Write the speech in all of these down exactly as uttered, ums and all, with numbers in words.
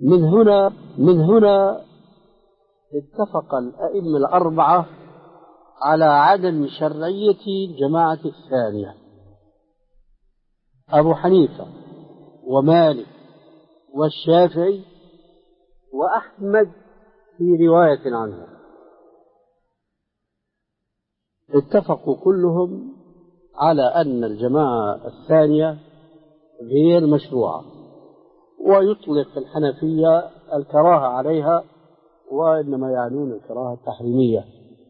من هنا من هنا اتفق الأئمة الأربعة على عدم شرعية الجماعة الثانية، أبو حنيفة ومالك والشافعي وأحمد في رواية عنه، اتفقوا كلهم على أن الجماعة الثانية غير مشروعة، ويطلق الحنفية الكراهة عليها، وإنما يعنون الكراهة التحريمية.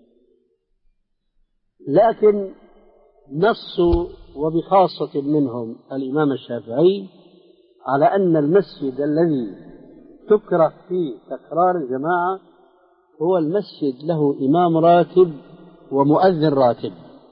لكن نصوا وبخاصة منهم الإمام الشافعي على أن المسجد الذي تكره فيه تكرار الجماعة هو المسجد له إمام راتب ومؤذن راتب،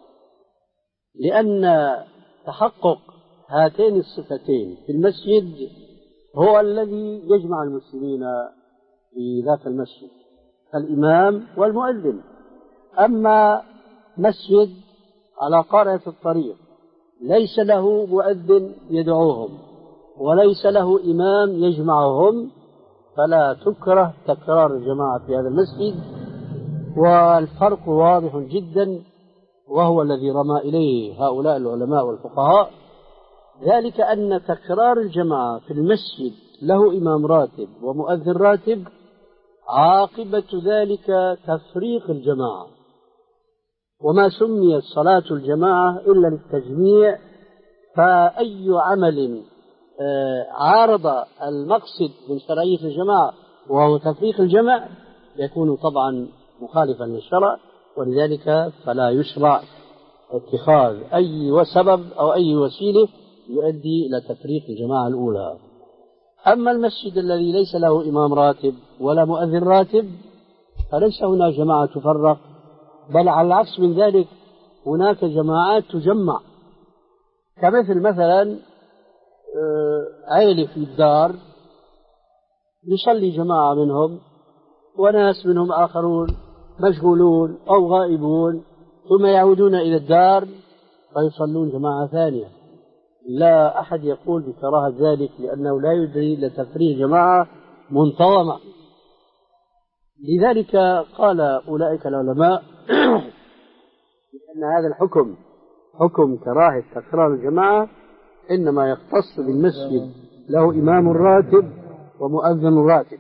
لأن تحقق هاتين الصفتين في المسجد هو الذي يجمع المسلمين في ذاك المسجد، الإمام والمؤذن. أما مسجد على قارئة الطريق ليس له مؤذن يدعوهم وليس له إمام يجمعهم، فلا تكره تكرار الجماعة في هذا المسجد. والفرق واضح جدا، وهو الذي رمى إليه هؤلاء العلماء والفقهاء، ذلك أن تكرار الجماعة في المسجد له إمام راتب ومؤذن راتب عاقبة ذلك تفريق الجماعة، وما سميت صلاة الجماعة إلا للتجميع، فأي عمل عارض المقصد من شرعية الجماعة وهو تفريق الجمع يكون طبعا مخالفا للشرع، ولذلك فلا يشرع اتخاذ أي سبب أو أي وسيلة يؤدي إلى تفريق الجماعة الأولى. أما المسجد الذي ليس له إمام راتب ولا مؤذن راتب فليس هناك جماعة تفرق، بل على العكس من ذلك هناك جماعات تجمع، كمثل مثلا عائلة في الدار يصلي جماعة منهم وناس منهم آخرون مشغولون أو غائبون، ثم يعودون إلى الدار فيصلون جماعة ثانية. لا أحد يقول بكراهة ذلك، لأنه لا يدري لتفريغ جماعة منتظمة. لذلك قال أولئك العلماء أن هذا الحكم حكم كراهة تكرار الجماعة إنما يختص بالمسجد له إمام راتب ومؤذن راتب.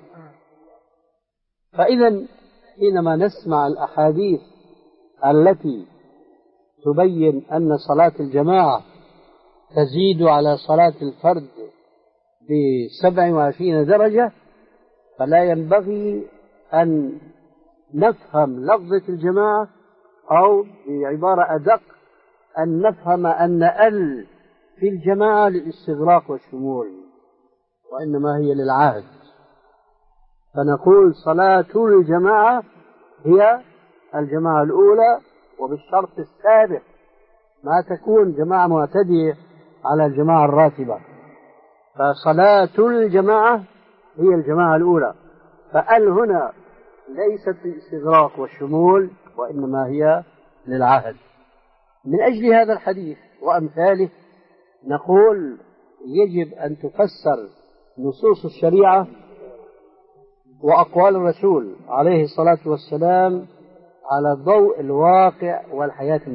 فإذا حينما نسمع الأحاديث التي تبين أن صلاة الجماعة تزيد على صلاة الفرد بسبع وعشرين درجة، فلا ينبغي أن نفهم لفظة الجماعة، أو بعبارة أدق أن نفهم أن ال في الجماعة للاستغراق والشمول، وإنما هي للعهد. فنقول صلاة الجماعة هي الجماعة الأولى، وبالشرط السابق ما تكون جماعة معتدية على الجماعة الراتبة، فصلاة الجماعة هي الجماعة الأولى. فال هنا ليست للاستغراق والشمول، وإنما هي للعهد. من أجل هذا الحديث وأمثاله نقول يجب أن تفسر نصوص الشريعة وأقوال الرسول عليه الصلاة والسلام على ضوء الواقع والحياة.